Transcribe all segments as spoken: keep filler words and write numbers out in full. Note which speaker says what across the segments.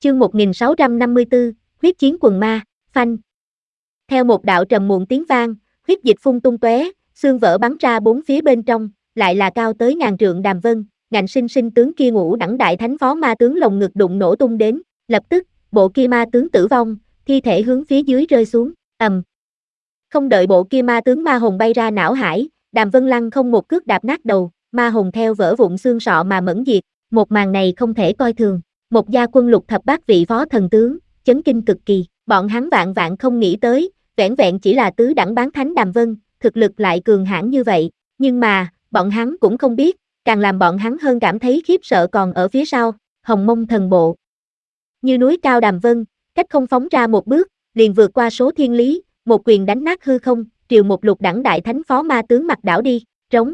Speaker 1: Chương một nghìn sáu trăm năm mươi tư, huyết chiến quần ma, phanh. Theo một đạo trầm muộn tiếng vang, huyết dịch phun tung tóe, xương vỡ bắn ra bốn phía bên trong, lại là cao tới ngàn trượng Đàm Vân, ngạnh sinh sinh tướng kia ngũ đẳng đại thánh phó ma tướng lồng ngực đụng nổ tung đến, lập tức, bộ kia ma tướng tử vong, thi thể hướng phía dưới rơi xuống, ầm. Không đợi bộ kia ma tướng ma hồn bay ra não hải, Đàm Vân lăng không một cước đạp nát đầu, ma hồn theo vỡ vụn xương sọ mà mẫn diệt, một màn này không thể coi thường. Một gia quân lục thập bát vị phó thần tướng, chấn kinh cực kỳ, bọn hắn vạn vạn không nghĩ tới, vẻn vẹn chỉ là tứ đẳng bán thánh Đàm Vân, thực lực lại cường hãn như vậy, nhưng mà, bọn hắn cũng không biết, càng làm bọn hắn hơn cảm thấy khiếp sợ còn ở phía sau, Hồng Mông thần bộ. Như núi cao Đàm Vân, cách không phóng ra một bước, liền vượt qua số thiên lý, một quyền đánh nát hư không, triều một lục đẳng đại thánh phó ma tướng mặt đảo đi, trống.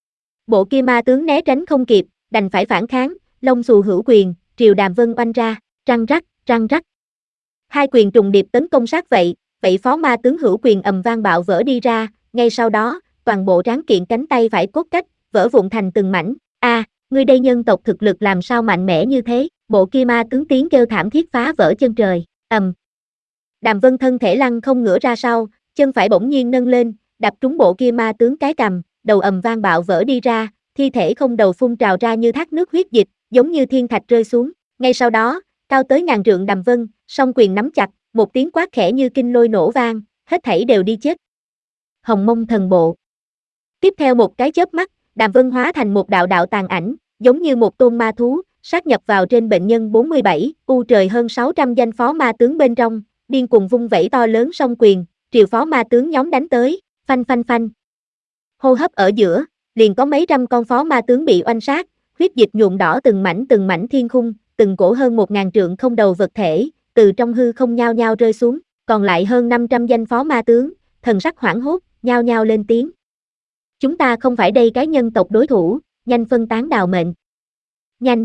Speaker 1: Bộ kia ma tướng né tránh không kịp, đành phải phản kháng, lông xù hữu quyền, triều Đàm Vân oanh ra, răng rắc, răng rắc. Hai quyền trùng điệp tấn công sát vậy, vậy phó ma tướng hữu quyền ầm vang bạo vỡ đi ra, ngay sau đó, toàn bộ tráng kiện cánh tay phải cốt cách, vỡ vụn thành từng mảnh. A, à, ngươi đây nhân tộc thực lực làm sao mạnh mẽ như thế? Bộ kia ma tướng tiếng kêu thảm thiết phá vỡ chân trời, ầm. Đàm Vân thân thể lăn không ngửa ra sau, chân phải bỗng nhiên nâng lên, đập trúng bộ kia ma tướng cái cằm, đầu ầm vang bạo vỡ đi ra, thi thể không đầu phun trào ra như thác nước huyết dịch, giống như thiên thạch rơi xuống. Ngay sau đó, cao tới ngàn trượng Đàm Vân, song quyền nắm chặt, một tiếng quát khẽ như kinh lôi nổ vang, hết thảy đều đi chết. Hồng Mông thần bộ. Tiếp theo một cái chớp mắt, Đàm Vân hóa thành một đạo đạo tàn ảnh, giống như một tôn ma thú, sát nhập vào trên bệnh nhân bốn mươi bảy, u trời hơn sáu trăm danh phó ma tướng bên trong, điên cùng vung vẩy to lớn song quyền, triều phó ma tướng nhóm đánh tới, phanh phanh phanh. Hô hấp ở giữa, liền có mấy trăm con phó ma tướng bị oanh sát, huyết dịch nhuộm đỏ từng mảnh từng mảnh thiên khung, từng cổ hơn một ngàn trượng không đầu vật thể, từ trong hư không nhao nhao rơi xuống, còn lại hơn năm trăm danh phó ma tướng, thần sắc hoảng hốt, nhao nhao lên tiếng. Chúng ta không phải đây cái nhân tộc đối thủ, nhanh phân tán đào mệnh. Nhanh.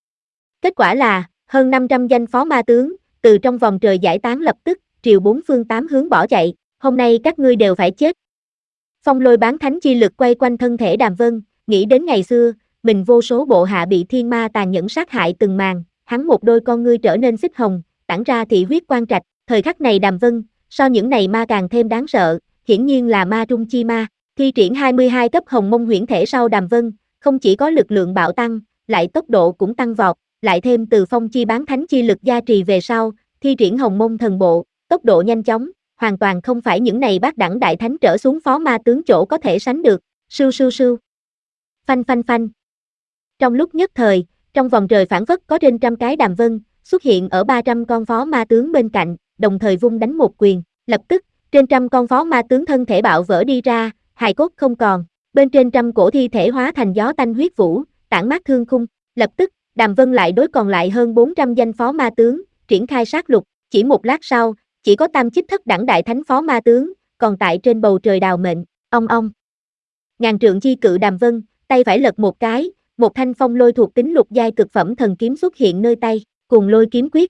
Speaker 1: Kết quả là, hơn năm trăm danh phó ma tướng, từ trong vòng trời giải tán lập tức, triều bốn phương tám hướng bỏ chạy, hôm nay các ngươi đều phải chết. Phong lôi bán thánh chi lực quay quanh thân thể Đàm Vân, nghĩ đến ngày xưa, mình vô số bộ hạ bị thiên ma tàn nhẫn sát hại từng màn, hắn một đôi con ngươi trở nên xích hồng, tản ra thị huyết quang trạch, thời khắc này Đàm Vân, so những này ma càng thêm đáng sợ, hiển nhiên là ma trung chi ma, thi triển hai mươi hai cấp hồng mông huyễn thể sau Đàm Vân, không chỉ có lực lượng bạo tăng, lại tốc độ cũng tăng vọt, lại thêm từ phong chi bán thánh chi lực gia trì về sau, thi triển hồng mông thần bộ, tốc độ nhanh chóng, hoàn toàn không phải những này bát đẳng đại thánh trở xuống phó ma tướng chỗ có thể sánh được, sưu sưu sưu. Phanh phanh phanh. Trong lúc nhất thời, trong vòng trời phảng phất có trên trăm cái Đàm Vân, xuất hiện ở ba trăm con phó ma tướng bên cạnh, đồng thời vung đánh một quyền, lập tức, trên trăm con phó ma tướng thân thể bạo vỡ đi ra, hài cốt không còn, bên trên trăm cổ thi thể hóa thành gió tanh huyết vũ, tản mát thương khung, lập tức, Đàm Vân lại đối còn lại hơn bốn trăm danh phó ma tướng, triển khai sát lục, chỉ một lát sau, chỉ có tam chích thất đẳng đại thánh phó ma tướng, còn tại trên bầu trời đào mệnh, ong ong. Ngàn trượng chi cự Đàm Vân, tay phải lật một cái, một thanh phong lôi thuộc tính lục giai cực phẩm thần kiếm xuất hiện nơi tay, cùng lôi kiếm quyết.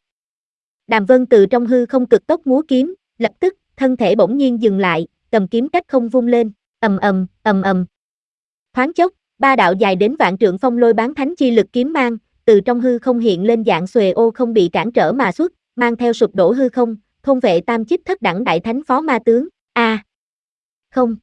Speaker 1: Đàm Vân từ trong hư không cực tốc múa kiếm, lập tức, thân thể bỗng nhiên dừng lại, cầm kiếm cách không vung lên, ầm ầm, ầm ầm. Thoáng chốc, ba đạo dài đến vạn trượng phong lôi bán thánh chi lực kiếm mang, từ trong hư không hiện lên dạng xuề ô không bị cản trở mà xuất, mang theo sụp đổ hư không, thôn vệ tam chích thất đẳng đại thánh phó ma tướng, a. À. Không.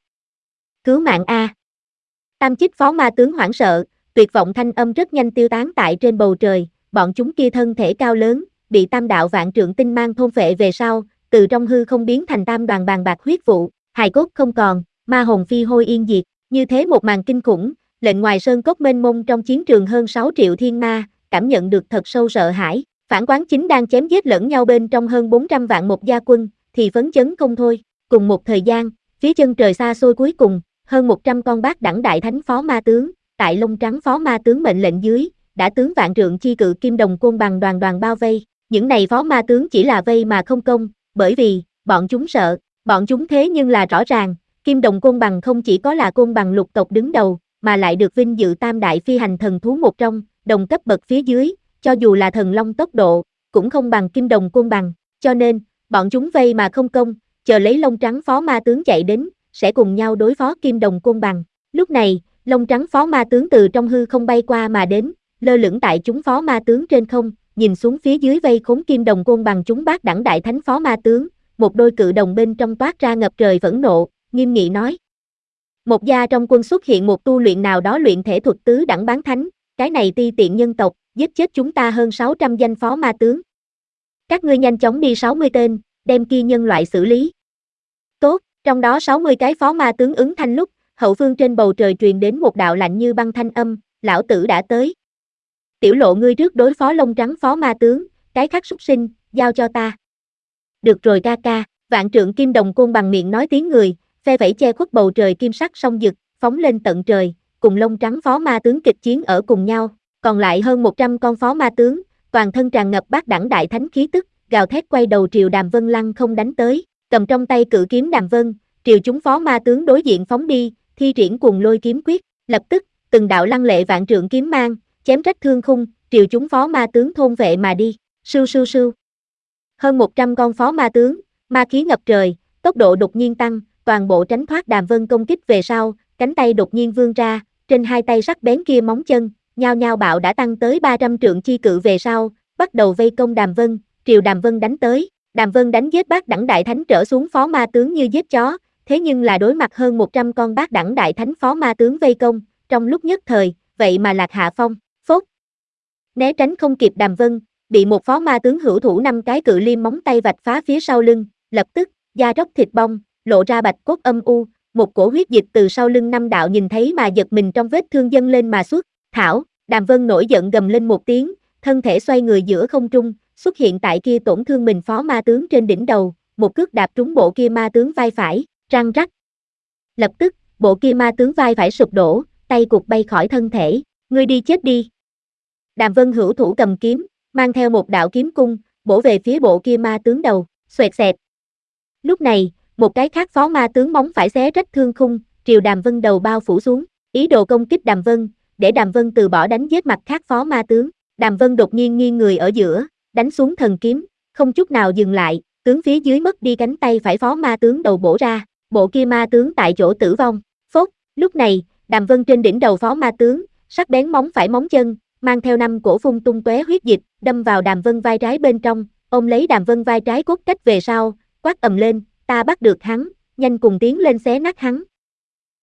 Speaker 1: Cứu mạng a. À. Tam chích phó ma tướng hoảng sợ, tuyệt vọng thanh âm rất nhanh tiêu tán tại trên bầu trời, bọn chúng kia thân thể cao lớn, bị tam đạo vạn trượng tinh mang thôn phệ về sau, từ trong hư không biến thành tam đoàn bàn bạc huyết vụ, hài cốt không còn, ma hồn phi hôi yên diệt, như thế một màn kinh khủng, lệnh ngoài sơn cốc mênh mông trong chiến trường hơn sáu triệu thiên ma, cảm nhận được thật sâu sợ hãi, phản quán chính đang chém giết lẫn nhau bên trong hơn bốn trăm vạn một gia quân, thì phấn chấn không thôi, cùng một thời gian, phía chân trời xa xôi cuối cùng, hơn một trăm con bát đẳng đại thánh phó ma tướng, tại lông trắng phó ma tướng mệnh lệnh dưới, đã tướng vạn trượng chi cự kim đồng côn bằng đoàn đoàn bao vây, những này phó ma tướng chỉ là vây mà không công, bởi vì, bọn chúng sợ, bọn chúng thế nhưng là rõ ràng, kim đồng côn bằng không chỉ có là côn bằng lục tộc đứng đầu, mà lại được vinh dự tam đại phi hành thần thú một trong, đồng cấp bậc phía dưới, cho dù là thần long tốc độ, cũng không bằng kim đồng côn bằng, cho nên, bọn chúng vây mà không công, chờ lấy lông trắng phó ma tướng chạy đến, sẽ cùng nhau đối phó kim đồng côn bằng. Lúc này, lông trắng phó ma tướng từ trong hư không bay qua mà đến, lơ lửng tại chúng phó ma tướng trên không, nhìn xuống phía dưới vây khốn Kim Đồng Côn bằng chúng bát đẳng đại thánh phó ma tướng, một đôi cự đồng bên trong toát ra ngập trời phẫn nộ, nghiêm nghị nói. Một gia trong quân xuất hiện một tu luyện nào đó luyện thể thuật tứ đẳng bán thánh, cái này ti tiện nhân tộc, giết chết chúng ta hơn sáu trăm danh phó ma tướng. Các ngươi nhanh chóng đi sáu mươi tên, đem kia nhân loại xử lý. Tốt, trong đó sáu mươi cái phó ma tướng ứng thanh lúc, hậu phương trên bầu trời truyền đến một đạo lạnh như băng thanh âm, lão tử đã tới. Tiểu Lộ ngươi trước đối phó lông trắng phó ma tướng, cái khác súc sinh, giao cho ta. Được rồi ca ca, vạn trượng kim đồng côn bằng miệng nói tiếng người, phe vẫy che khuất bầu trời kim sắc song dực, phóng lên tận trời, cùng lông trắng phó ma tướng kịch chiến ở cùng nhau, còn lại hơn một trăm con phó ma tướng, toàn thân tràn ngập bát đẳng đại thánh khí tức, gào thét quay đầu triều Đàm Vân lăng không đánh tới, cầm trong tay cự kiếm Đàm Vân, triều chúng phó ma tướng đối diện phóng đi, thi triển cuồng lôi kiếm quyết, lập tức, từng đạo lăng lệ vạn trượng kiếm mang, chém rách thương khung, triều chúng phó ma tướng thôn vệ mà đi, sưu sưu sưu. Hơn một trăm con phó ma tướng, ma khí ngập trời, tốc độ đột nhiên tăng, toàn bộ tránh thoát Đàm Vân công kích về sau, cánh tay đột nhiên vươn ra, trên hai tay sắc bén kia móng chân, nhao nhao bạo đã tăng tới ba trăm trượng chi cự về sau, bắt đầu vây công Đàm Vân, triều Đàm Vân đánh tới. Đàm Vân đánh giết bát đẳng đại thánh trở xuống phó ma tướng như giết chó, thế nhưng là đối mặt hơn một trăm con bát đẳng đại thánh phó ma tướng vây công, trong lúc nhất thời, vậy mà lạc hạ phong, phốt. Né tránh không kịp Đàm Vân, bị một phó ma tướng hữu thủ năm cái cự liêm móng tay vạch phá phía sau lưng, lập tức, da róc thịt bong, lộ ra bạch cốt âm u, một cổ huyết dịch từ sau lưng năm đạo nhìn thấy mà giật mình trong vết thương dâng lên mà xuất, thảo, Đàm Vân nổi giận gầm lên một tiếng, thân thể xoay người giữa không trung, xuất hiện tại kia tổn thương mình phó ma tướng trên đỉnh đầu, một cước đạp trúng bộ kia ma tướng vai phải, răng rắc. Lập tức, bộ kia ma tướng vai phải sụp đổ, tay cụt bay khỏi thân thể, ngươi đi chết đi. Đàm Vân hữu thủ cầm kiếm, mang theo một đạo kiếm cung, bổ về phía bộ kia ma tướng đầu, xoẹt xẹt. Lúc này, một cái khác phó ma tướng móng phải xé rách thương khung, triều Đàm Vân đầu bao phủ xuống, ý đồ công kích Đàm Vân, để Đàm Vân từ bỏ đánh giết mặt khác phó ma tướng. Đàm Vân đột nhiên nghiêng người ở giữa, đánh xuống thần kiếm, không chút nào dừng lại, tướng phía dưới mất đi cánh tay phải phó ma tướng đầu bổ ra, bộ kia ma tướng tại chỗ tử vong. Phốt, lúc này, Đàm Vân trên đỉnh đầu phó ma tướng, sắc bén móng phải móng chân, mang theo năm cổ phun tung tóe huyết dịch, đâm vào Đàm Vân vai trái bên trong, ôm lấy Đàm Vân vai trái cốt cách về sau, quát ầm lên, ta bắt được hắn, nhanh cùng tiến lên xé nát hắn.